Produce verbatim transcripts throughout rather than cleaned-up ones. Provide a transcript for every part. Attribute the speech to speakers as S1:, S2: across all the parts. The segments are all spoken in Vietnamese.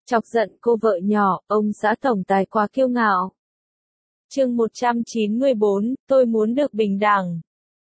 S1: Chọc giận cô vợ nhỏ, ông xã tổng tài quá kiêu ngạo. Chương một trăm chín mươi bốn, tôi muốn được bình đẳng.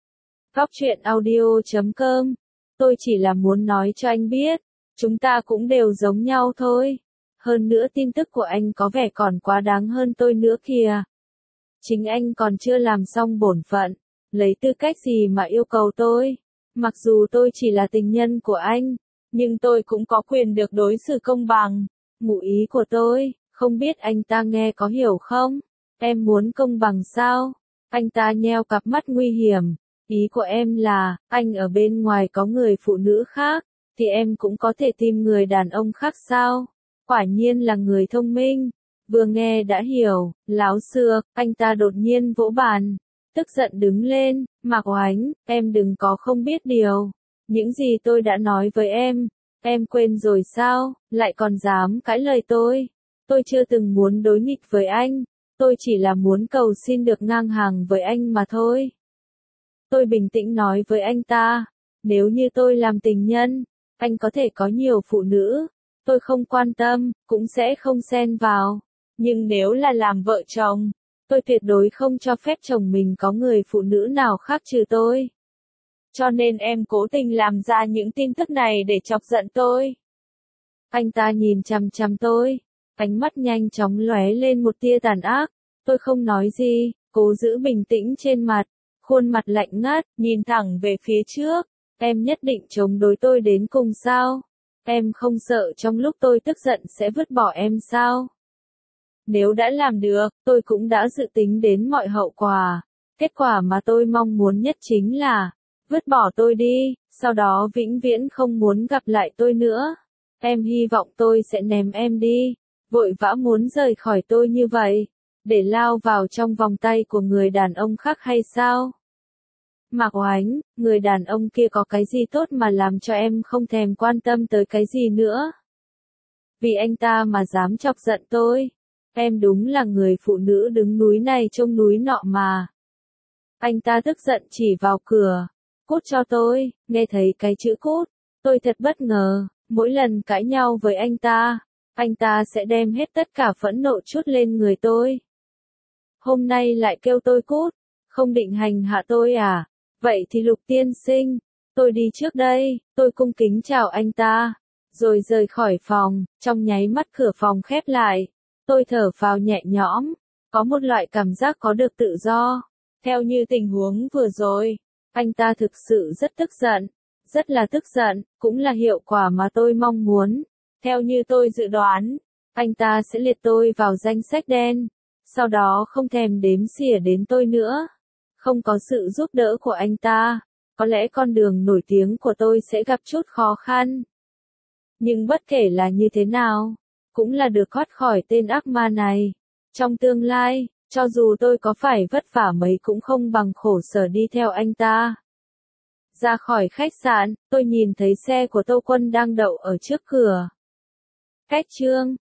S1: Góc truyện audio chấm com. Tôi chỉ là muốn nói cho anh biết, chúng ta cũng đều giống nhau thôi. Hơn nữa tin tức của anh có vẻ còn quá đáng hơn tôi nữa kìa. Chính anh còn chưa làm xong bổn phận, lấy tư cách gì mà yêu cầu tôi? Mặc dù tôi chỉ là tình nhân của anh, nhưng tôi cũng có quyền được đối xử công bằng. Ngụ ý của tôi, không biết anh ta nghe có hiểu không? Em muốn công bằng sao? Anh ta nheo cặp mắt nguy hiểm. Ý của em là, anh ở bên ngoài có người phụ nữ khác, thì em cũng có thể tìm người đàn ông khác sao? Quả nhiên là người thông minh. Vừa nghe đã hiểu, láo xược, anh ta đột nhiên vỗ bàn. Tức giận đứng lên, Mạc Oánh, em đừng có không biết điều. Những gì tôi đã nói với em, em quên rồi sao, lại còn dám cãi lời tôi. Tôi chưa từng muốn đối nghịch với anh, tôi chỉ là muốn cầu xin được ngang hàng với anh mà thôi. Tôi bình tĩnh nói với anh ta, nếu như tôi làm tình nhân, anh có thể có nhiều phụ nữ, tôi không quan tâm, cũng sẽ không xen vào. Nhưng nếu là làm vợ chồng, tôi tuyệt đối không cho phép chồng mình có người phụ nữ nào khác trừ tôi. Cho nên em cố tình làm ra những tin tức này để chọc giận tôi. Anh ta nhìn chằm chằm tôi, ánh mắt nhanh chóng lóe lên một tia tàn ác. Tôi không nói gì, cố giữ bình tĩnh trên mặt, khuôn mặt lạnh ngắt, nhìn thẳng về phía trước. Em nhất định chống đối tôi đến cùng sao? Em không sợ trong lúc tôi tức giận sẽ vứt bỏ em sao? Nếu đã làm được, tôi cũng đã dự tính đến mọi hậu quả. Kết quả mà tôi mong muốn nhất chính là vứt bỏ tôi đi, sau đó vĩnh viễn không muốn gặp lại tôi nữa. Em hy vọng tôi sẽ ném em đi, vội vã muốn rời khỏi tôi như vậy, để lao vào trong vòng tay của người đàn ông khác hay sao? Mạc Oánh, người đàn ông kia có cái gì tốt mà làm cho em không thèm quan tâm tới cái gì nữa? Vì anh ta mà dám chọc giận tôi. Em đúng là người phụ nữ đứng núi này trông núi nọ mà. Anh ta tức giận chỉ vào cửa. Cút cho tôi, nghe thấy cái chữ cút. Tôi thật bất ngờ, mỗi lần cãi nhau với anh ta, anh ta sẽ đem hết tất cả phẫn nộ trút lên người tôi. Hôm nay lại kêu tôi cút, không định hành hạ tôi à? Vậy thì Lục tiên sinh, tôi đi trước đây, tôi cung kính chào anh ta, rồi rời khỏi phòng, trong nháy mắt cửa phòng khép lại. Tôi thở phào nhẹ nhõm, có một loại cảm giác có được tự do. Theo như tình huống vừa rồi, anh ta thực sự rất tức giận, rất là tức giận, cũng là hiệu quả mà tôi mong muốn. Theo như tôi dự đoán, anh ta sẽ liệt tôi vào danh sách đen, sau đó không thèm đếm xỉa đến tôi nữa. Không có sự giúp đỡ của anh ta, có lẽ con đường nổi tiếng của tôi sẽ gặp chút khó khăn. Nhưng bất kể là như thế nào, cũng là được thoát khỏi tên ác ma này. Trong tương lai, cho dù tôi có phải vất vả mấy cũng không bằng khổ sở đi theo anh ta. Ra khỏi khách sạn, tôi nhìn thấy xe của Tô Quân đang đậu ở trước cửa. Cách chương